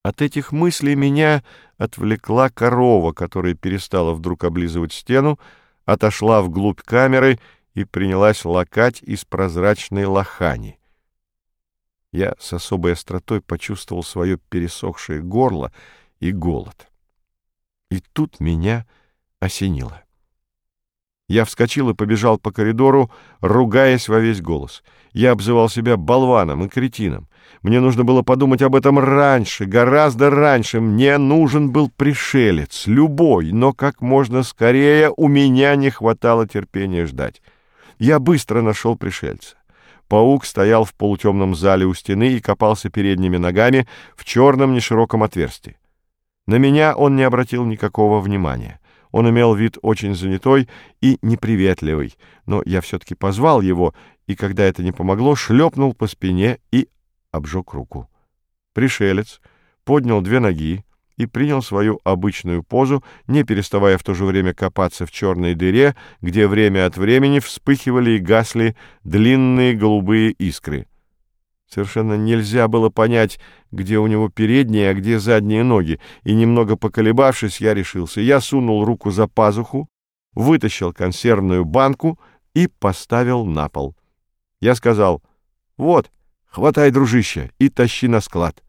От этих мыслей меня отвлекла корова, которая перестала вдруг облизывать стену, отошла вглубь камеры и принялась лакать из прозрачной лохани. Я с особой остротой почувствовал свое пересохшее горло и голод. И тут меня осенило. Я вскочил и побежал по коридору, ругаясь во весь голос. Я обзывал себя болваном и кретином. Мне нужно было подумать об этом раньше, гораздо раньше. Мне нужен был пришелец, любой, но как можно скорее. У меня не хватало терпения ждать. Я быстро нашел пришельца. Паук стоял в полутемном зале у стены и копался передними ногами в черном нешироком отверстии. На меня он не обратил никакого внимания. Он имел вид очень занятой и неприветливый, но я все-таки позвал его, и, когда это не помогло, шлепнул по спине и обжег руку. Пришелец поднял 2 ноги и принял свою обычную позу, не переставая в то же время копаться в черной дыре, где время от времени вспыхивали и гасли длинные голубые искры. Совершенно нельзя было понять, где у него передние, а где задние ноги, и, немного поколебавшись, я решился. Я сунул руку за пазуху, вытащил консервную банку и поставил на пол. Я сказал: «Вот, хватай, дружище, и тащи на склад».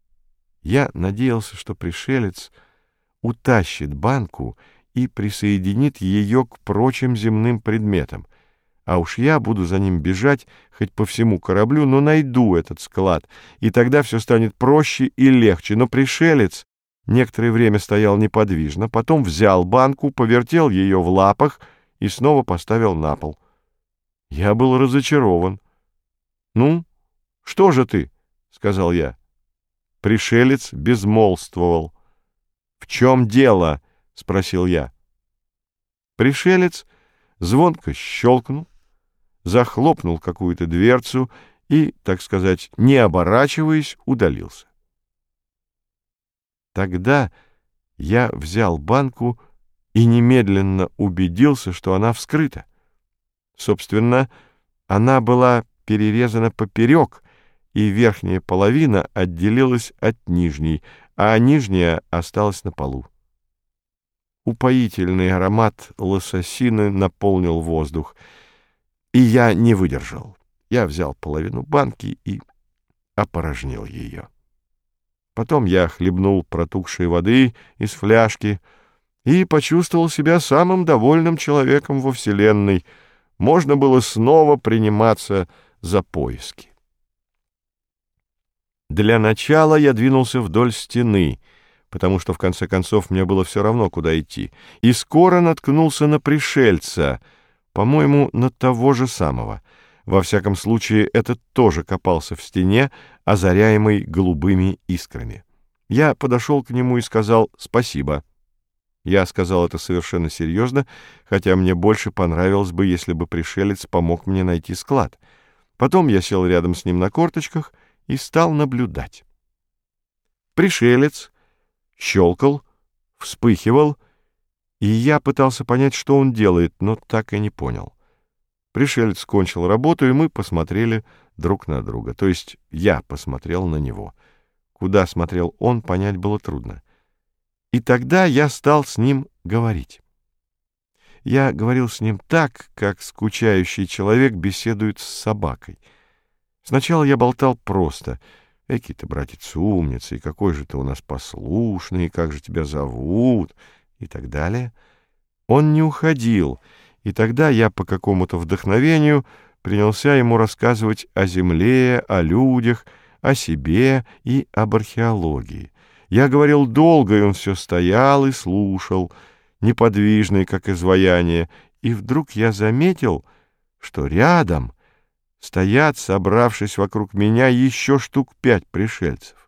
Я надеялся, что пришелец утащит банку и присоединит ее к прочим земным предметам. А уж я буду за ним бежать хоть по всему кораблю, но найду этот склад, и тогда все станет проще и легче. Но пришелец некоторое время стоял неподвижно, потом взял банку, повертел ее в лапах и снова поставил на пол. Я был разочарован. «Ну, что же ты?» — сказал я. Пришелец безмолвствовал. «В чем дело?» — спросил я. Пришелец звонко щелкнул, захлопнул какую-то дверцу и, так сказать, не оборачиваясь, удалился. Тогда я взял банку и немедленно убедился, что она вскрыта. Собственно, она была перерезана поперек, и верхняя половина отделилась от нижней, а нижняя осталась на полу. Упоительный аромат лососины наполнил воздух, и я не выдержал. Я взял половину банки и опорожнил ее. Потом я хлебнул протухшей воды из фляжки и почувствовал себя самым довольным человеком во Вселенной. Можно было снова приниматься за поиски. Для начала я двинулся вдоль стены, потому что, в конце концов, мне было все равно, куда идти, и скоро наткнулся на пришельца, по-моему, на того же самого. Во всяком случае, этот тоже копался в стене, озаряемой голубыми искрами. Я подошел к нему и сказал «спасибо». Я сказал это совершенно серьезно, хотя мне больше понравилось бы, если бы пришелец помог мне найти склад. Потом я сел рядом с ним на корточках и стал наблюдать. Пришелец щелкал, вспыхивал, и я пытался понять, что он делает, но так и не понял. Пришелец кончил работу, и мы посмотрели друг на друга. То есть я посмотрел на него. Куда смотрел он, понять было трудно. И тогда я стал с ним говорить. Я говорил с ним так, как скучающий человек беседует с собакой. Сначала я болтал просто: «Экий ты, братец, умница, и какой же ты у нас послушный, и как же тебя зовут?» и так далее. Он не уходил, и тогда я по какому-то вдохновению принялся ему рассказывать о земле, о людях, о себе и об археологии. Я говорил долго, и он все стоял и слушал, неподвижный, как изваяние, и вдруг я заметил, что рядом стоят, собравшись вокруг меня, еще штук 5 пришельцев.